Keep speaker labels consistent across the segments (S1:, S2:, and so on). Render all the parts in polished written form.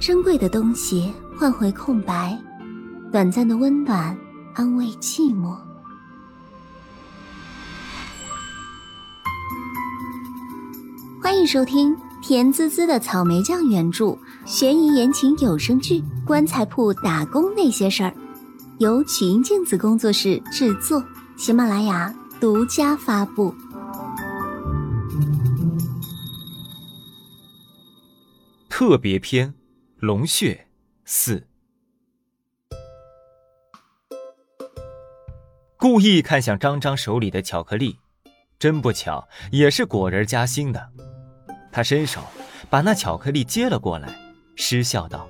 S1: 珍贵的东西换回空白，短暂的温暖安慰寂寞。欢迎收听甜滋滋的草莓酱原著悬疑言情有声剧《棺材铺打工那些事儿》，由曲音镜子工作室制作，喜马拉雅独家发布。
S2: 特别篇龙血4。故意看向张张手里的巧克力，真不巧也是果仁夹心的。他伸手把那巧克力接了过来，失笑道：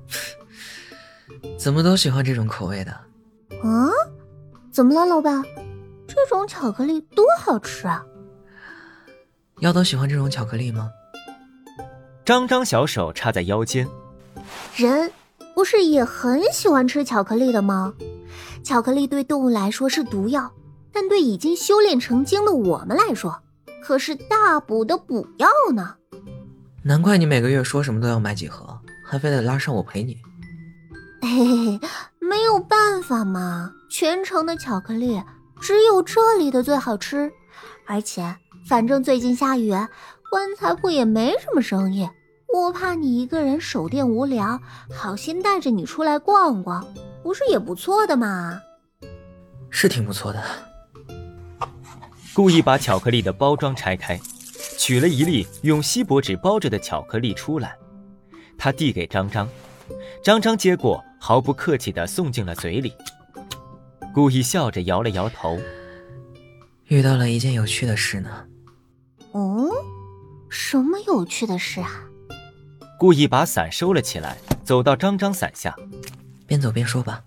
S3: 怎么都喜欢这种口味的？
S1: 啊？怎么了老板？这种巧克力多好吃啊！
S3: 妖都喜欢这种巧克力吗？
S2: 张张小手插在腰间，
S1: 人不是也很喜欢吃巧克力的吗？巧克力对动物来说是毒药，但对已经修炼成精的我们来说可是大补的补药呢。
S3: 难怪你每个月说什么都要买几盒，还非得拉上我陪你。
S1: 嘿嘿嘿，没有办法嘛，全城的巧克力只有这里的最好吃，而且反正最近下雨，棺材铺也没什么生意，我怕你一个人守店无聊，好心带着你出来逛逛，不是也不错的嘛。
S3: 是挺不错的。
S2: 故意把巧克力的包装拆开，取了一粒用锡箔纸包着的巧克力出来，他递给张张，张张接过，毫不客气地送进了嘴里。故意笑着摇了摇头，
S3: 遇到了一件有趣的事呢。
S1: 哦，什么有趣的事啊？
S2: 故意把伞收了起来，走到张张伞下，
S3: 边走边说吧。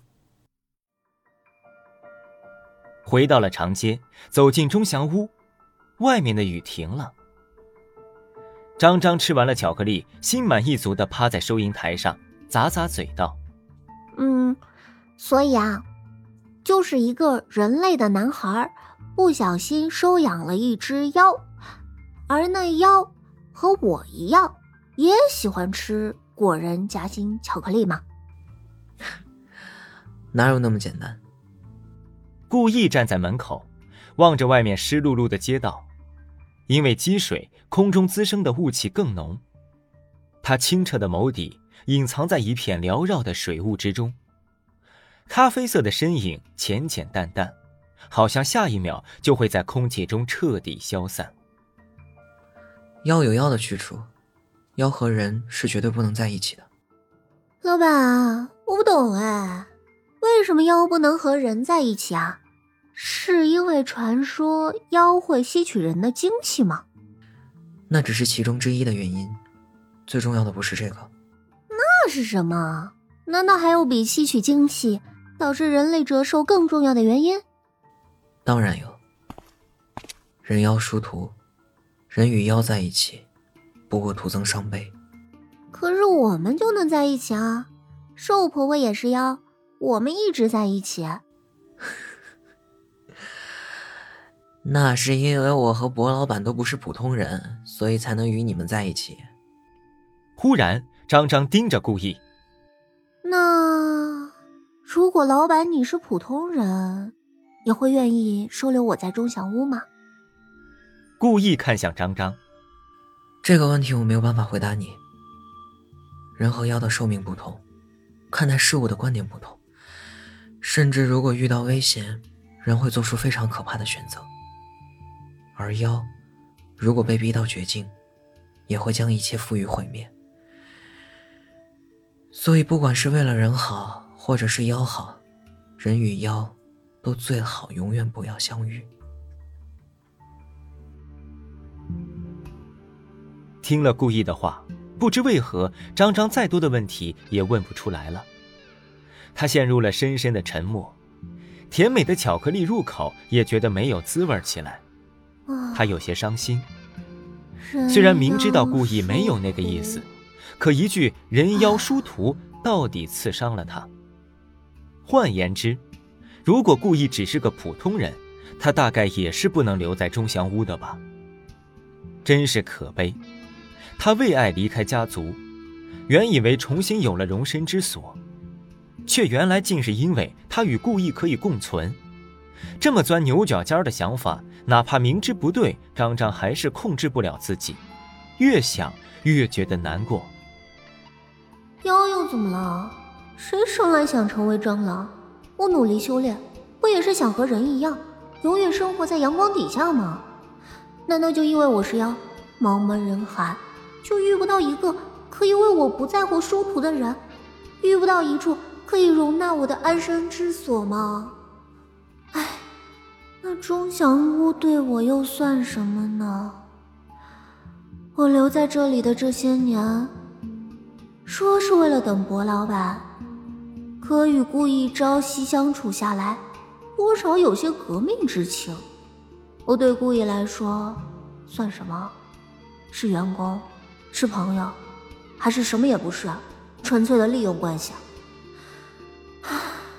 S2: 回到了长街，走进钟祥屋，外面的雨停了。张张吃完了巧克力，心满意足地趴在收银台上，咂咂嘴道：
S1: 所以啊，就是一个人类的男孩不小心收养了一只妖，而那妖和我一样也喜欢吃果仁夹心巧克力嘛。
S3: 哪有那么简单？
S2: 故意站在门口，望着外面湿漉漉的街道，因为积水，空中滋生的雾气更浓。他清澈的眸底隐藏在一片缭绕的水雾之中，咖啡色的身影浅浅淡淡，好像下一秒就会在空气中彻底消散。
S3: 妖有妖的去处，妖和人是绝对不能在一起的。
S1: 老板，我不懂哎，为什么妖不能和人在一起啊？是因为传说妖会吸取人的精气吗？
S3: 那只是其中之一的原因，最重要的不是这个。
S1: 那是什么？难道还有比吸取精气导致人类折寿更重要的原因？
S3: 当然有。人妖殊途，人与妖在一起不过徒增伤悲。
S1: 可是我们就能在一起啊，寿婆婆也是妖，我们一直在一起。
S3: 那是因为我和博老板都不是普通人，所以才能与你们在一起。
S2: 忽然张张盯着故意，
S1: 那如果老板你是普通人，也会愿意收留我在钟祥屋吗？
S2: 故意看向张张，
S3: 这个问题我没有办法回答你。人和妖的寿命不同，看待事物的观点不同，甚至如果遇到危险，人会做出非常可怕的选择。而妖如果被逼到绝境，也会将一切付于毁灭。所以不管是为了人好，或者是妖好，人与妖都最好永远不要相遇。
S2: 听了故意的话，不知为何张张再多的问题也问不出来了。他陷入了深深的沉默，甜美的巧克力入口也觉得没有滋味起来。他有些伤心，虽然明知道故意没有那个意思，可一句人妖殊途到底刺伤了他。换言之，如果故意只是个普通人，他大概也是不能留在钟祥屋的吧。真是可悲，他为爱离开家族， 原以为重新有了容身之所，却原来竟是因为他与顾意可以共存。这么钻牛角尖的想法，哪怕明知不对，张张还是控制不了自己，越想越觉得难过。
S1: 妖又怎么了？谁生来想成为蟑螂？我努力修炼，不也是想和人一样，永远生活在阳光底下吗？难道就因为我是妖，茫茫人海就遇不到一个可以为我不在乎殊途的人，遇不到一处可以容纳我的安身之所吗？唉，那钟祥屋对我又算什么呢？我留在这里的这些年，说是为了等薄老板，可与顾意朝夕相处下来，多少有些革命之情。我对顾意来说算什么？是员工，是朋友，还是什么也不是，纯粹的利用关系啊。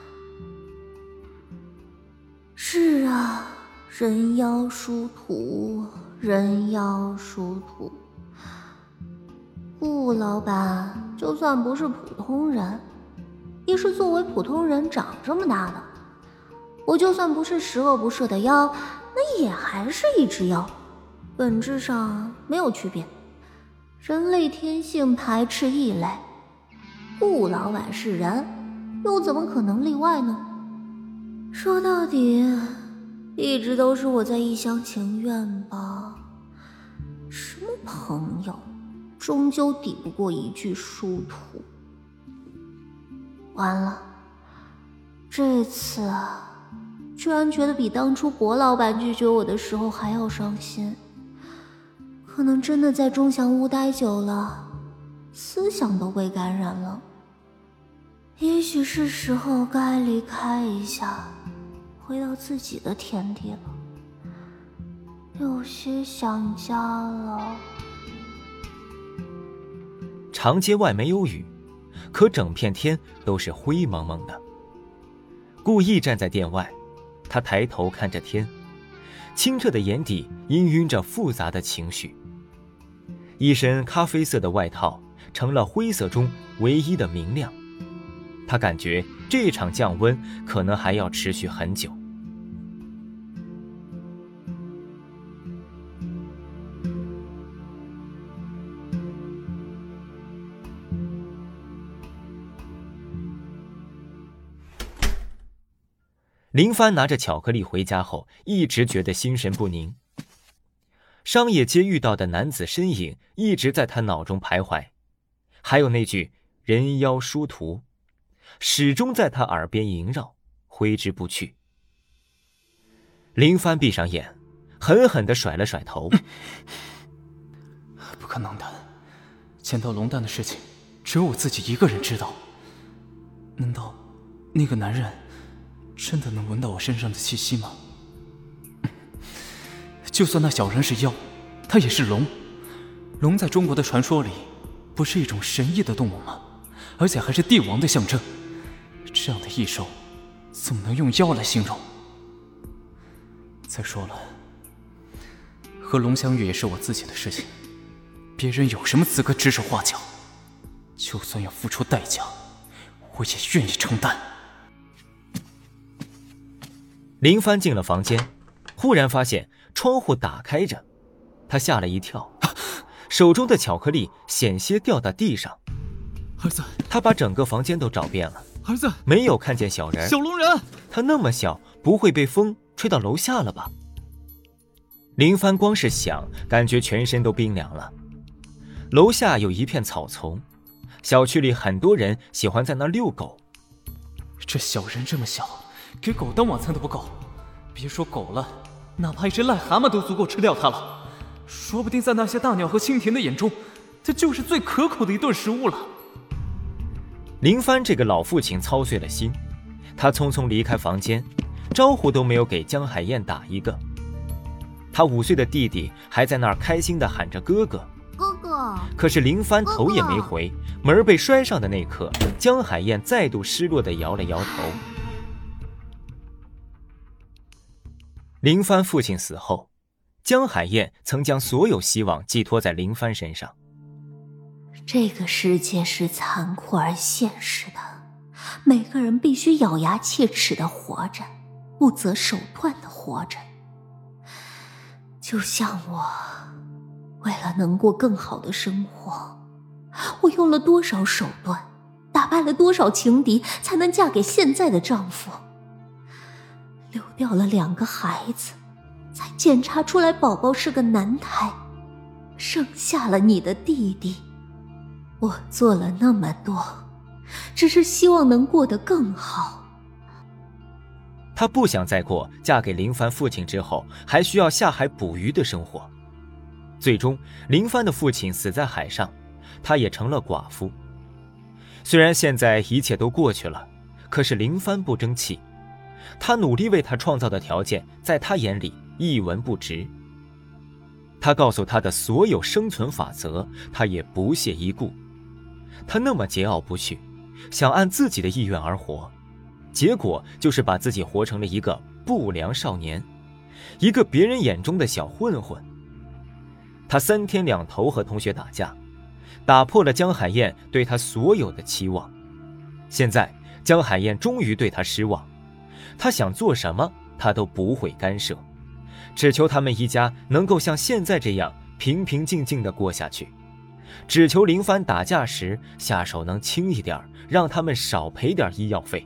S1: 是啊，人妖殊途，人妖殊途。顾老板就算不是普通人，也是作为普通人长这么大的。我就算不是十恶不赦的妖，那也还是一只妖，本质上没有区别。人类天性排斥异类，顾老板是人，又怎么可能例外呢？说到底，一直都是我在一厢情愿吧。什么朋友，终究抵不过一句殊途。完了，这次居然觉得比当初薄老板拒绝我的时候还要伤心。可能真的在钟祥屋待久了，思想都被感染了。也许是时候该离开一下，回到自己的天地了。有些想家了。
S2: 长街外没有雨，可整片天都是灰蒙蒙的。顾意站在店外，他抬头看着天，清澈的眼底氤氲着复杂的情绪。一身咖啡色的外套成了灰色中唯一的明亮，他感觉这场降温可能还要持续很久。林帆拿着巧克力回家后，一直觉得心神不宁。商业街遇到的男子身影一直在他脑中徘徊，还有那句人妖殊途始终在他耳边萦绕，挥之不去。林帆闭上眼，狠狠地甩了甩头。
S4: 不可能的，捡到龙蛋的事情只有我自己一个人知道。难道那个男人真的能闻到我身上的气息吗？就算那小人是妖，他也是龙。龙在中国的传说里不是一种神异的动物吗？而且还是帝王的象征。这样的异兽怎么能用妖来形容？再说了，和龙相遇也是我自己的事情，别人有什么资格指手画脚？就算要付出代价，我也愿意承担。
S2: 林帆进了房间，忽然发现窗户打开着，他吓了一跳，手中的巧克力险些掉到地上。
S4: 儿子，
S2: 他把整个房间都找遍了，
S4: 儿子，
S2: 没有看见小人。
S4: 小龙人，
S2: 他那么小，不会被风吹到楼下了吧？林帆光是想，感觉全身都冰凉了。楼下有一片草丛，小区里很多人喜欢在那遛狗。
S4: 这小人这么小，给狗当晚餐都不够，别说狗了，哪怕一只癞蛤蟆都足够吃掉它了。说不定在那些大鸟和蜻蜓的眼中，它就是最可口的一顿食物了。
S2: 林帆这个老父亲操碎了心，他匆匆离开房间，招呼都没有给江海燕打一个。他5岁的弟弟还在那儿开心地喊着哥哥，
S1: 哥哥。
S2: 可是林帆头也没回，门被摔上的那刻，江海燕再度失落地摇了摇头。林帆父亲死后，江海燕曾将所有希望寄托在林帆身上。
S1: 这个世界是残酷而现实的，每个人必须咬牙切齿地活着，不择手段地活着。就像我，为了能过更好的生活，我用了多少手段，打败了多少情敌，才能嫁给现在的丈夫。流掉了2个孩子，才检查出来宝宝是个男胎，生下了你的弟弟。我做了那么多，只是希望能过得更好。
S2: 她不想再过嫁给林帆父亲之后还需要下海捕鱼的生活。最终林帆的父亲死在海上，她也成了寡妇。虽然现在一切都过去了，可是林帆不争气，他努力为他创造的条件在他眼里一文不值。他告诉他的所有生存法则，他也不屑一顾。他那么桀骜不驯，想按自己的意愿而活，结果就是把自己活成了一个不良少年，一个别人眼中的小混混。他3天2头和同学打架，打破了江海燕对他所有的期望。现在江海燕终于对他失望，他想做什么他都不会干涉，只求他们一家能够像现在这样平平静静地过下去，只求林帆打架时下手能轻一点，让他们少赔点医药费。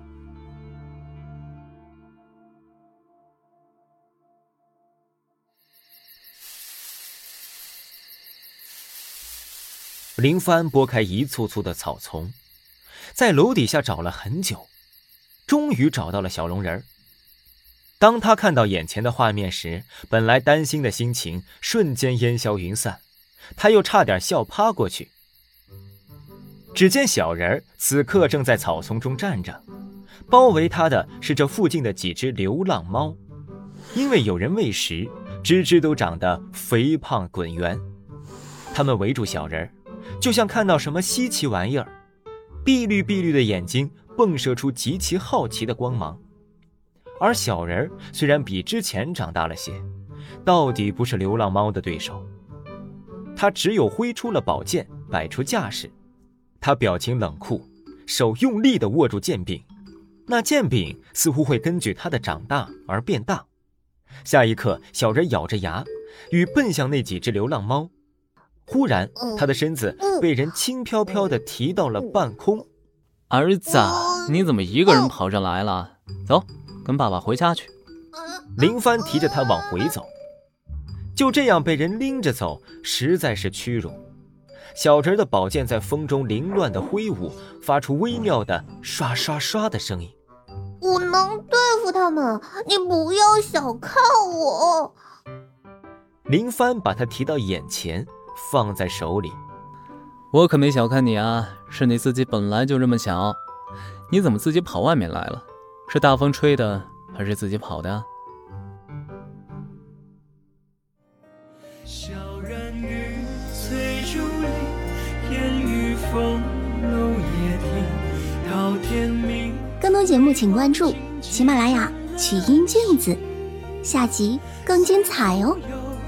S2: 林帆拨开一簇簇的草丛，在楼底下找了很久，终于找到了小龙人。当他看到眼前的画面时，本来担心的心情瞬间烟消云散，他又差点笑趴过去。只见小人此刻正在草丛中站着，包围他的是这附近的几只流浪猫，因为有人喂食，只只都长得肥胖滚圆。他们围住小人，就像看到什么稀奇玩意儿，碧绿碧绿的眼睛迸射出极其好奇的光芒。而小人虽然比之前长大了些，到底不是流浪猫的对手。他只有挥出了宝剑，摆出架势。他表情冷酷，手用力地握住剑柄，那剑柄似乎会根据他的长大而变大。下一刻，小人咬着牙，欲奔向那几只流浪猫。忽然，他的身子被人轻飘飘地提到了半空。
S4: 儿子，你怎么一个人跑上来了？走，跟爸爸回家去。
S2: 林帆提着他往回走，就这样被人拎着走，实在是屈辱。小人的宝剑在风中凌乱地挥舞，发出微妙的刷刷刷的声音。
S1: 我能对付他们，你不要小看我。
S2: 林帆把他提到眼前，放在手里。
S4: 我可没小看你啊，是你自己本来就这么小。你怎么自己跑外面来了？是大风吹的，还是自己跑的啊？
S5: 小人鱼翠竹林，烟雨风露也听，到天明。
S1: 更多节目请关注喜马拉雅曲音镜子，下集更精彩哦。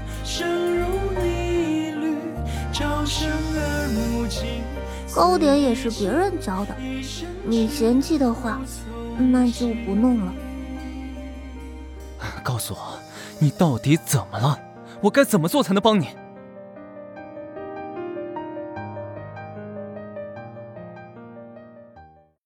S1: 糕点也是别人教的，你嫌弃的话，那就不弄了。
S4: 告诉我，你到底怎么了？我该怎么做才能帮你？